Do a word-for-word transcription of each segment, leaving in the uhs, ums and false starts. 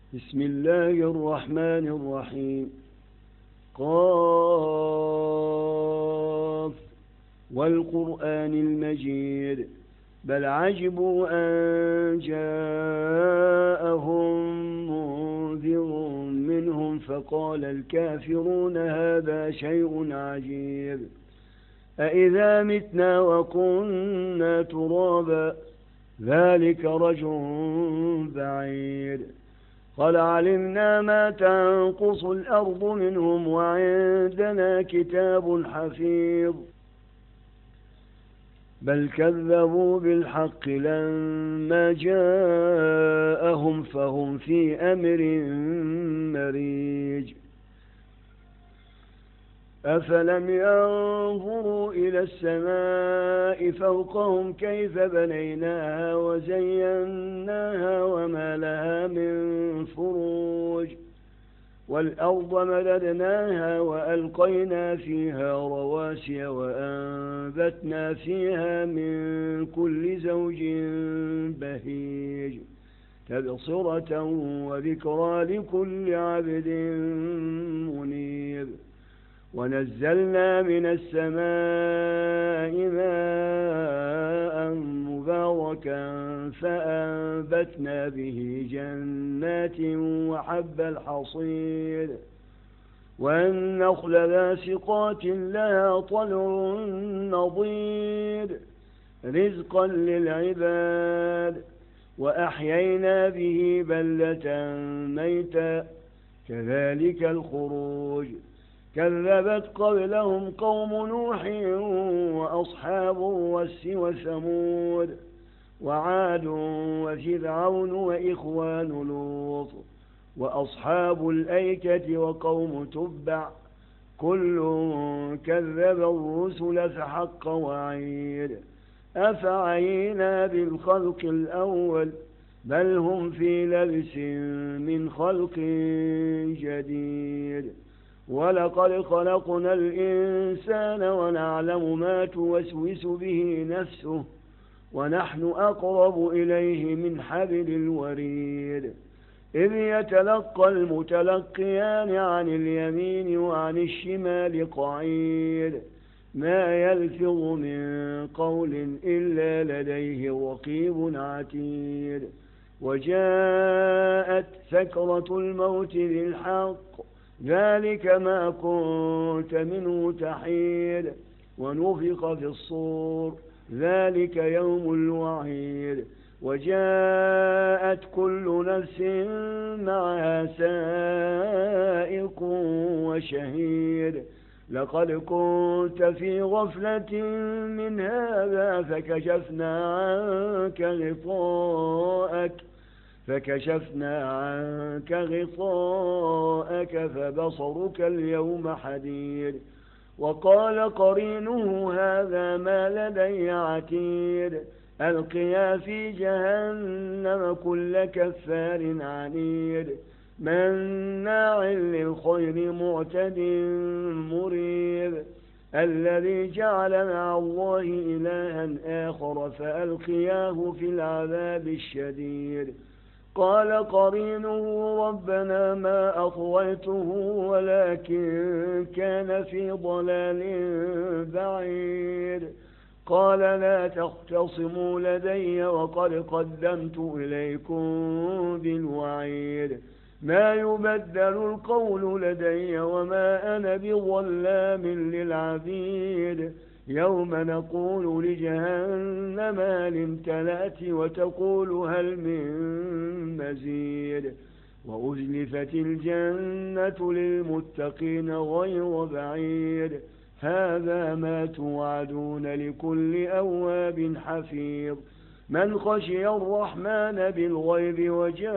بسم الله الرحمن الرحيم. قاف والقرآن المجيد بل عجبوا أن جاءهم منذر منهم فقال الكافرون هذا شيء عجيب أإذا متنا وكنا ترابا ذلك رجع بعيد قد علمنا ما تنقص الأرض منهم وعندنا كتاب حفيظ بل كذبوا بالحق لما جاءهم فهم في أمر مريج أفلم ينظروا إلى السماء فوقهم كيف بنيناها وزيناها وما لها من فروج والأرض مددناها وألقينا فيها رواسي وأنبتنا فيها من كل زوج بهيج تبصرة وذكرى لكل عبد منيب ونزلنا من السماء ماء مباركا فأنبتنا به جنات وحب الحصيد والنخل باسقات لها طلع نضيد رزقا للعباد وأحيينا به بلدة ميتا كذلك الخروج كذبت قبلهم قوم نوح وأصحاب الرس وثمود وعاد وفرعون وإخوان لوط وأصحاب الأيكة وقوم تبع كل كذب الرسل فحق وعيد أفعينا بالخلق الأول بل هم في لبس من خلق جديد ولقد خلقنا الإنسان ونعلم ما توسوس به نفسه ونحن أقرب إليه من حبل الوريد إذ يتلقى المتلقيان عن اليمين وعن الشمال قعيد ما يلفظ من قول إلا لديه رقيب عتيد وجاءت سكرة الموت بالحق ذلك ما كنت منه تحيد ونفخ في الصور ذلك يوم الوعيد وجاءت كل نفس معها سائق وشهيد لقد كنت في غفلة من هذا فكشفنا عنك غطاءك فكشفنا عنك غطاءك فبصرك اليوم حديد وقال قرينه هذا ما لدي عتيد ألقيا في جهنم كل كفار عنيد مناع للخير معتد مريب الذي جعل مع الله إلها آخر فألقياه في العذاب الشديد قال قرينه ربنا ما أطويته ولكن كان في ضلال بعيد قال لا تختصموا لدي وقد قدمت إليكم بالوعيد ما يبدل القول لدي وما أنا بظلام للعبيد يوم نقول لجهنم هل امتلأت وتقول هل من مزيد وأزلفت الجنة للمتقين غير بعيد هذا ما توعدون لكل أواب حفيظ من خشي الرحمن بالغيب وجاء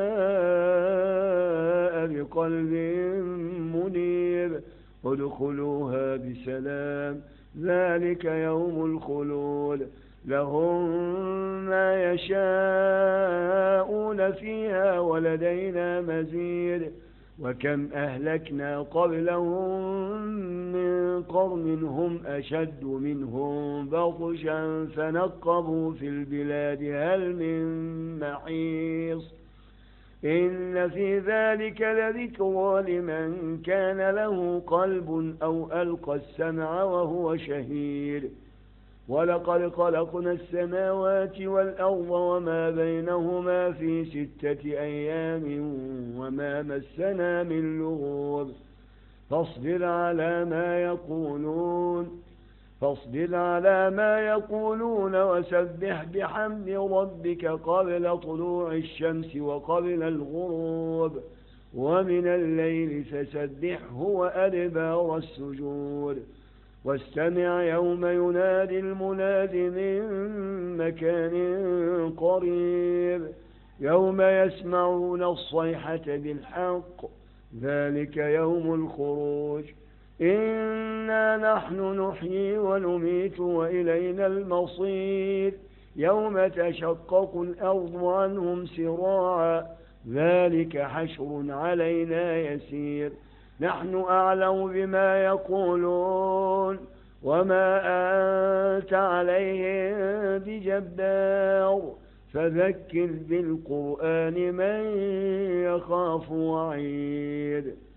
بقلب منيب ادخلوها بسلام ذلك يوم الخلود لهم ما يشاءون فيها ولدينا مزيد وكم أهلكنا قبلهم من قرن هم أشد منهم بطشا فنقبوا في البلاد هل من محيص إن في ذلك لذكرى لمن كان له قلب أو ألقى السمع وهو شهيد ولقد خلقنا السماوات والأرض وما بينهما في ستة أيام وما مسنا من لغوب فاصبر على ما يقولون فاصبر على ما يقولون وسبح بحمد ربك قبل طلوع الشمس وقبل الغروب ومن الليل فسبحه وأدبار السجود واستمع يوم ينادي المناد من مكان قريب يوم يسمعون الصيحة بالحق ذلك يوم الخروج إنا نحن نحيي ونميت وإلينا المصير يوم تشقق الأرض عنهم سراعا ذلك حشر علينا يسير نحن أعلم بما يقولون وما أنت عليهم بجبار فذكر بالقرآن من يخاف وعيد